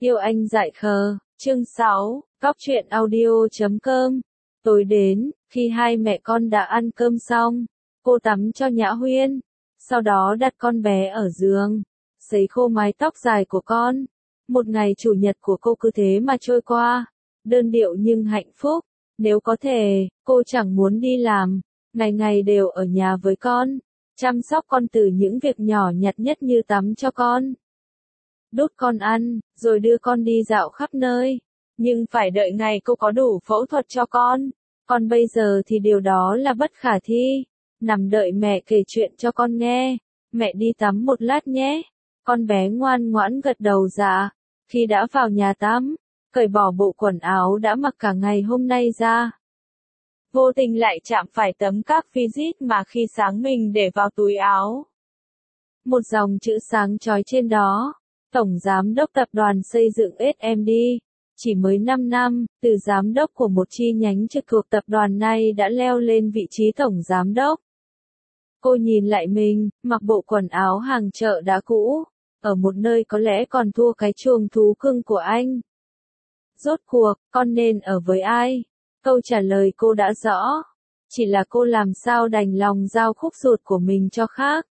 Yêu anh dại khờ, chương 6, Góc truyện audio.com. Tối đến, khi hai mẹ con đã ăn cơm xong, cô tắm cho Nhã Huyên, sau đó đặt con bé ở giường, sấy khô mái tóc dài của con. Một ngày chủ nhật của cô cứ thế mà trôi qua, đơn điệu nhưng hạnh phúc. Nếu có thể, cô chẳng muốn đi làm, ngày ngày đều ở nhà với con, chăm sóc con từ những việc nhỏ nhặt nhất như tắm cho con, đút con ăn, rồi đưa con đi dạo khắp nơi. Nhưng phải đợi ngày cô có đủ phẫu thuật cho con. Còn bây giờ thì điều đó là bất khả thi. Nằm đợi mẹ kể chuyện cho con nghe. Mẹ đi tắm một lát nhé. Con bé ngoan ngoãn gật đầu dạ. Khi đã vào nhà tắm, cởi bỏ bộ quần áo đã mặc cả ngày hôm nay ra. Vô tình lại chạm phải tấm các visit mà khi sáng mình để vào túi áo. Một dòng chữ sáng chói trên đó. Tổng Giám đốc Tập đoàn Xây dựng SMD, chỉ mới 5 năm, từ giám đốc của một chi nhánh trực thuộc tập đoàn này đã leo lên vị trí tổng giám đốc. Cô nhìn lại mình, mặc bộ quần áo hàng chợ đã cũ, ở một nơi có lẽ còn thua cái chuồng thú cưng của anh. Rốt cuộc, con nên ở với ai? Câu trả lời cô đã rõ. Chỉ là cô làm sao đành lòng giao khúc ruột của mình cho khác.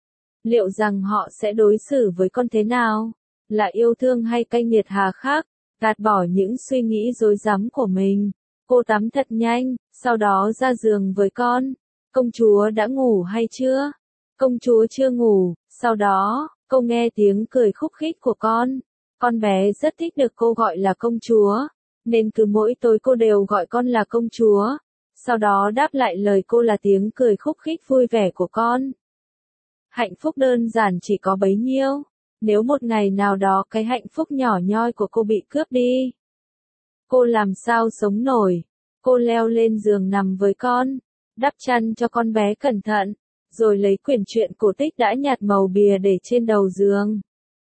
Liệu rằng họ sẽ đối xử với con thế nào? Là yêu thương hay cay nghiệt hà khắc? Gạt bỏ những suy nghĩ rối rắm của mình. Cô tắm thật nhanh, sau đó ra giường với con. Công chúa đã ngủ hay chưa? Công chúa chưa ngủ. Sau đó, cô nghe tiếng cười khúc khích của con. Con bé rất thích được cô gọi là công chúa, nên cứ mỗi tối cô đều gọi con là công chúa. Sau đó đáp lại lời cô là tiếng cười khúc khích vui vẻ của con. Hạnh phúc đơn giản chỉ có bấy nhiêu. Nếu một ngày nào đó cái hạnh phúc nhỏ nhoi của cô bị cướp đi, cô làm sao sống nổi? Cô leo lên giường nằm với con, đắp chăn cho con bé cẩn thận, rồi lấy quyển truyện cổ tích đã nhạt màu bìa để trên đầu giường.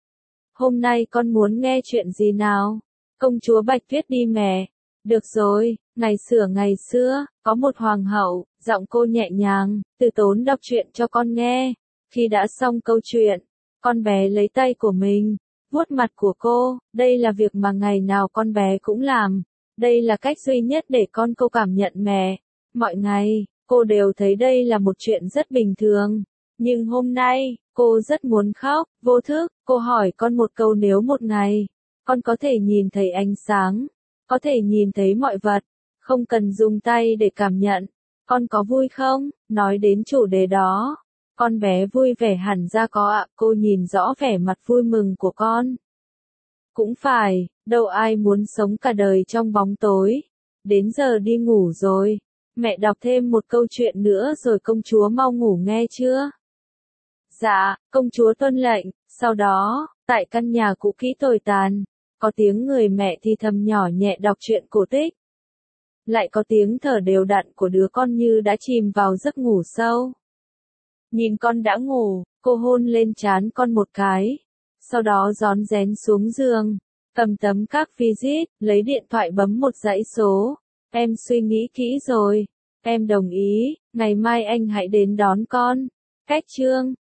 Hôm nay con muốn nghe chuyện gì nào? Công chúa Bạch Tuyết đi mẹ. Được rồi, ngày xưa, có một hoàng hậu, giọng cô nhẹ nhàng, từ tốn đọc truyện cho con nghe. Khi đã xong câu chuyện, con bé lấy tay của mình, vuốt mặt của cô. Đây là việc mà ngày nào con bé cũng làm. Đây là cách duy nhất để cô cảm nhận mẹ. Mọi ngày, cô đều thấy đây là một chuyện rất bình thường. Nhưng hôm nay, cô rất muốn khóc. Vô thức, cô hỏi con một câu, nếu một ngày, con có thể nhìn thấy ánh sáng, có thể nhìn thấy mọi vật, không cần dùng tay để cảm nhận, con có vui không? Nói đến chủ đề đó, con bé vui vẻ hẳn ra có ạ. Cô nhìn rõ vẻ mặt vui mừng của con. Cũng phải, đâu ai muốn sống cả đời trong bóng tối. Đến giờ đi ngủ rồi. Mẹ đọc thêm một câu chuyện nữa rồi công chúa mau ngủ nghe chưa? Dạ, công chúa tuân lệnh. Sau đó, tại căn nhà cũ kỹ tồi tàn, có tiếng người mẹ thì thầm nhỏ nhẹ đọc truyện cổ tích. Lại có tiếng thở đều đặn của đứa con như đã chìm vào giấc ngủ sâu. Nhìn con đã ngủ, cô hôn lên trán con một cái. Sau đó rón rén xuống giường, cầm tấm các visit, lấy điện thoại bấm một dãy số. Em suy nghĩ kỹ rồi. Em đồng ý, ngày mai anh hãy đến đón con. Cách chương